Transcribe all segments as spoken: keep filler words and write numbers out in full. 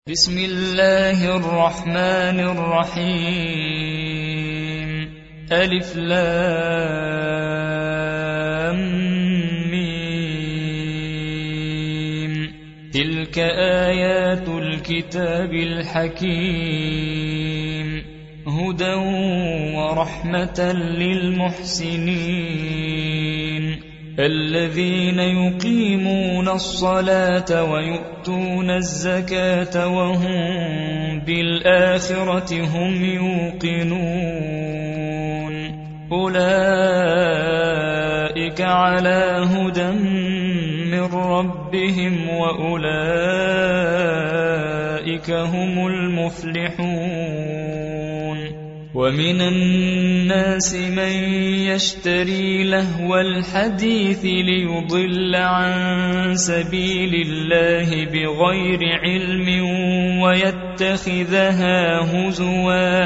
بسم الله الرحمن الرحيم ألف لام ميم تلك آيات الكتاب الحكيم هدى ورحمة للمحسنين الذين يقيمون الصلاة ويؤتون الزكاة وهم بالآخرة هم يوقنون أولئك على هدى من ربهم وأولئك هم المفلحون ومن الناس من يشتري لهو الحديث ليضل عن سبيل الله بغير علم ويتخذها هزوا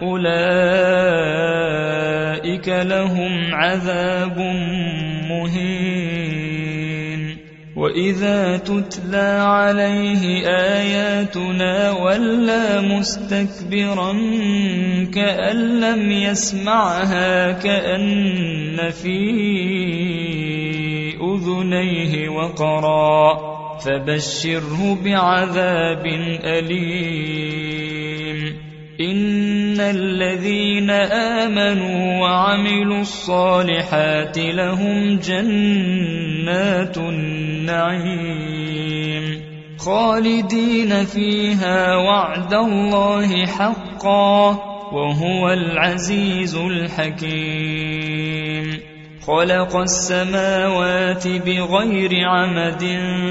أولئك لهم عذاب مهين وإذا تتلى عليه آياتنا ولى مستكبرا كأن لم يسمعها كأن في أذنيه وقرا فبشره بعذاب أليم إن الذين آمنوا وعملوا الصالحات لهم جنات النعيم خالدين فيها وعد الله حقا وهو العزيز الحكيم خلق السماوات بغير عمد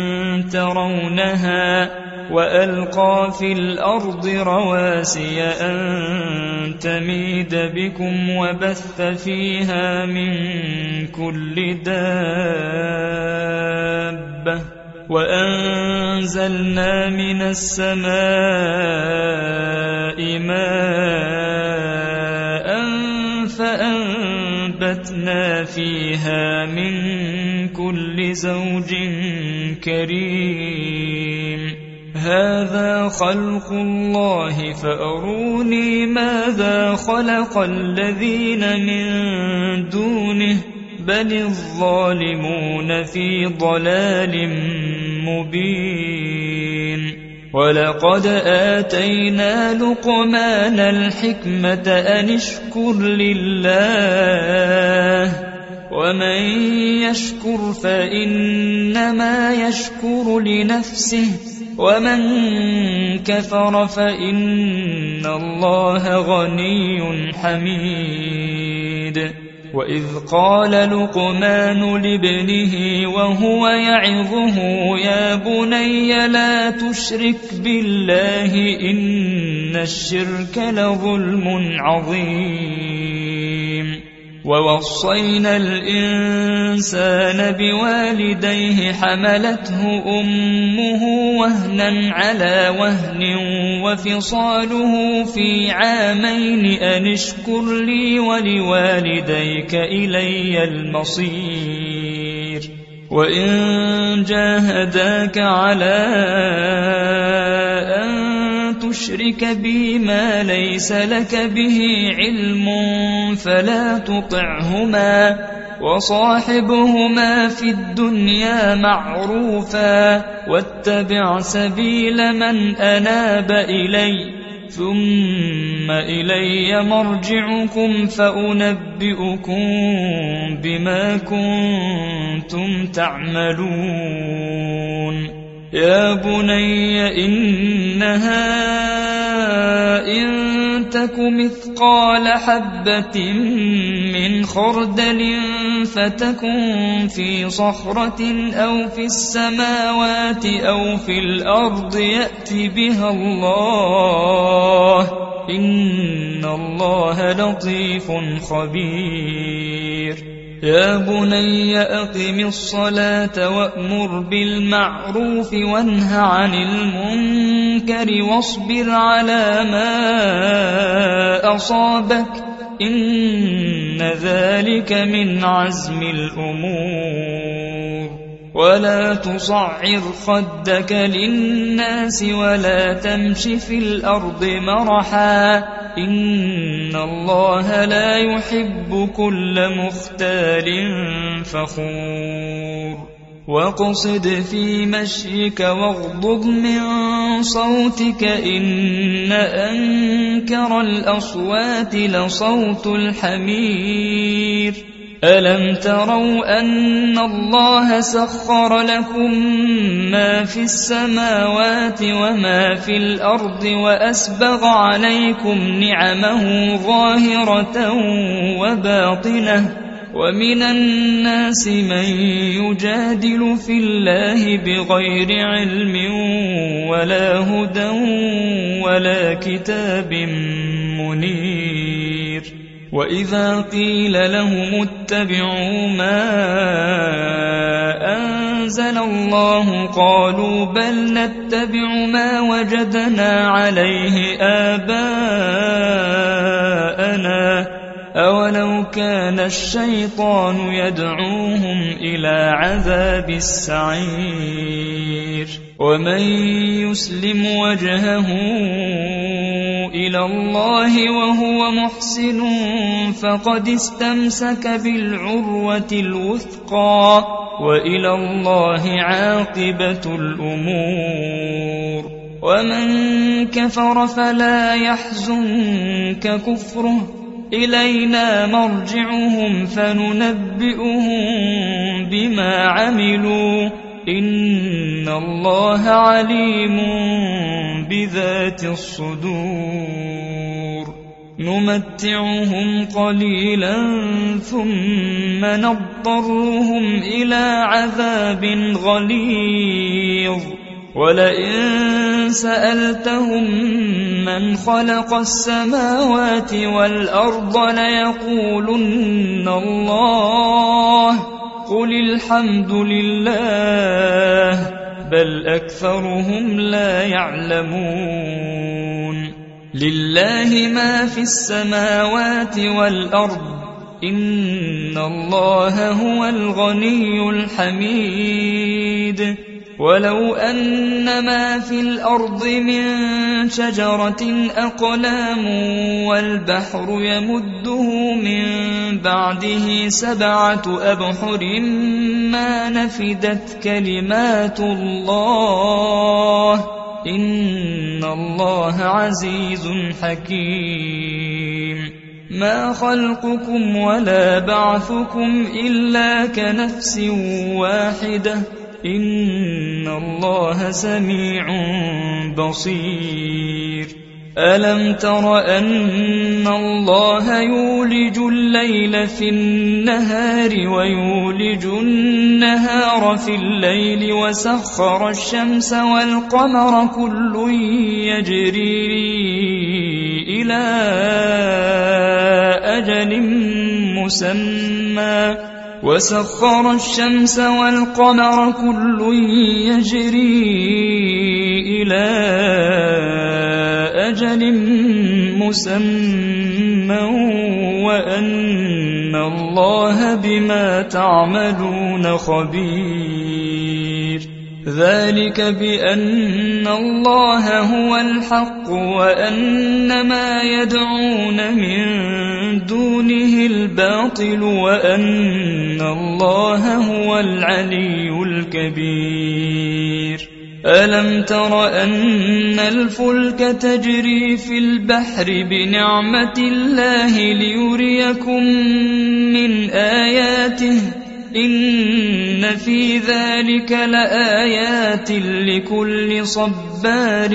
ترونها وألقى في الأرض رواسي أن تميد بكم وبث فيها من كل دابة وأنزلنا من السماء ماء فأنبتنا فيها من كل زوج كريم هذا خلق الله فأروني ماذا خلق الذين من دونه بل الظالمون في ضلال مبين ولقد آتينا لقمان الحكمة أن اشكر لله ومن يشكر فإنما يشكر لنفسه ومن كفر فإن الله غني حميد وإذ قال لقمان لابنه وهو يعظه يا بني لا تشرك بالله إن الشرك لظلم عظيم ووصينا الإنسان بوالديه حملته أمه وهنا على وهن وفصاله في عامين أن اشكر لي ولوالديك إلي المصير وإن جاهداك على أن تشرك بي ما ليس لك به علم فلا تطعهما وصاحبهما في الدنيا معروفا واتبع سبيل من أناب إلي ثم إلي مرجعكم فأنبئكم بما كنتم تعملون يا بني إنها إن تك مثقال حبة من خردل فتكن في صخرة أو في السماوات أو في الأرض يأت بها الله إن الله لطيف خبير يا بني أقم الصلاة وأمر بالمعروف وانه عن المنكر واصبر على ما أصابك إن ذلك من عزم الأمور ولا تصعر خدك للناس ولا تمش في الأرض مرحا إن الله لا يحب كل مختال فخور واقصد في مشيك واغضض من صوتك إن أنكر الأصوات لصوت الحمير ألم تروا أن الله سخر لكم ما في السماوات وما في الأرض وأسبغ عليكم نعمه ظاهرة وباطنة ومن الناس من يجادل في الله بغير علم ولا هدى ولا كتاب منير وإذا قيل لهم اتبعوا ما أنزل الله قالوا بل نتبع ما وجدنا عليه آباءنا أولو كان الشيطان يدعوهم إلى عذاب السعير ومن يسلم وجهه إلى الله وهو محسن فقد استمسك بالعروة الوثقى وإلى الله عاقبة الأمور ومن كفر فلا يحزنك كفره إلينا مرجعهم فننبئهم بما عملوا إن الله عليم بذات الصدور نمتعهم قليلا ثم نضطرهم إلى عذاب غليظ ولئن سألتهم من خلق السماوات والأرض ليقولن الله قل الحمد لله بل أكثرهم لا يعلمون لله ما في السماوات والأرض إن الله هو الغني الحميد ولو أن ما في الأرض من شجرة أقلام والبحر يمده من بعده سبعة أبحر ما نفدت كلمات الله إن الله عزيز حكيم ما خلقكم ولا بعثكم إلا كنفس واحدة إن الله سميع بصير ألم تر أن الله يولج الليل في النهار ويولج النهار في الليل وسخر الشمس والقمر كل يجري إلى أجل مسمى وسخر الشمس والقمر كل يجري إلى أجل مسمى وأن الله بما تعملون خبير ذلك بأن الله هو الحق وأن ما يدعون من دونه الباطل وأن الله هو العلي الكبير ألم تر أن الفلك تجري في البحر بنعمة الله ليريكم من آياته إن في ذلك لآيات لكل صبار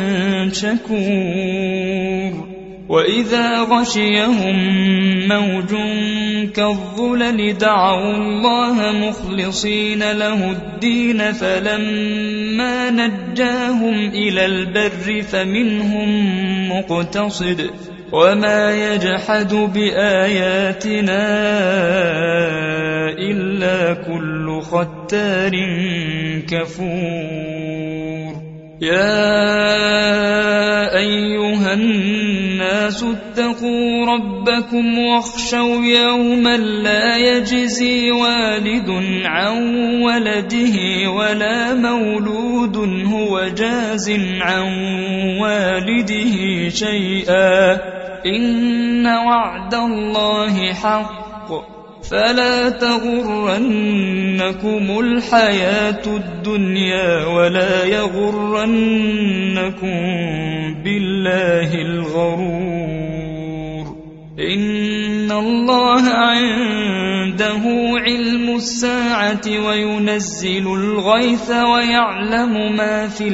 شكور وإذا غشيهم موج كالظلل دعوا الله مخلصين له الدين فلما نجاهم إلى البر فمنهم مقتصد وما يجحد بآياتنا إلا كل ختار كفور يا أيها الناس اتقوا ربكم واخشوا يوما لا يجزي والد عن ولده ولا مولود هو جاز عن والده شيئا إن وعد الله حق فلا تغرنكم الحياة الدنيا ولا يغرنكم بالله الغرور إن الله عنده علم الساعة وينزل الغيث ويعلم ما في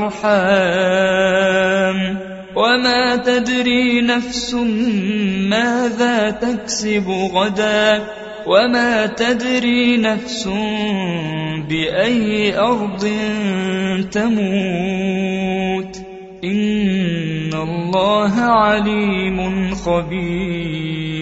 الأرحام وما تدري نفس ماذا تكسب غدا وما تدري نفس بأي أرض تموت إن الله عليم خبير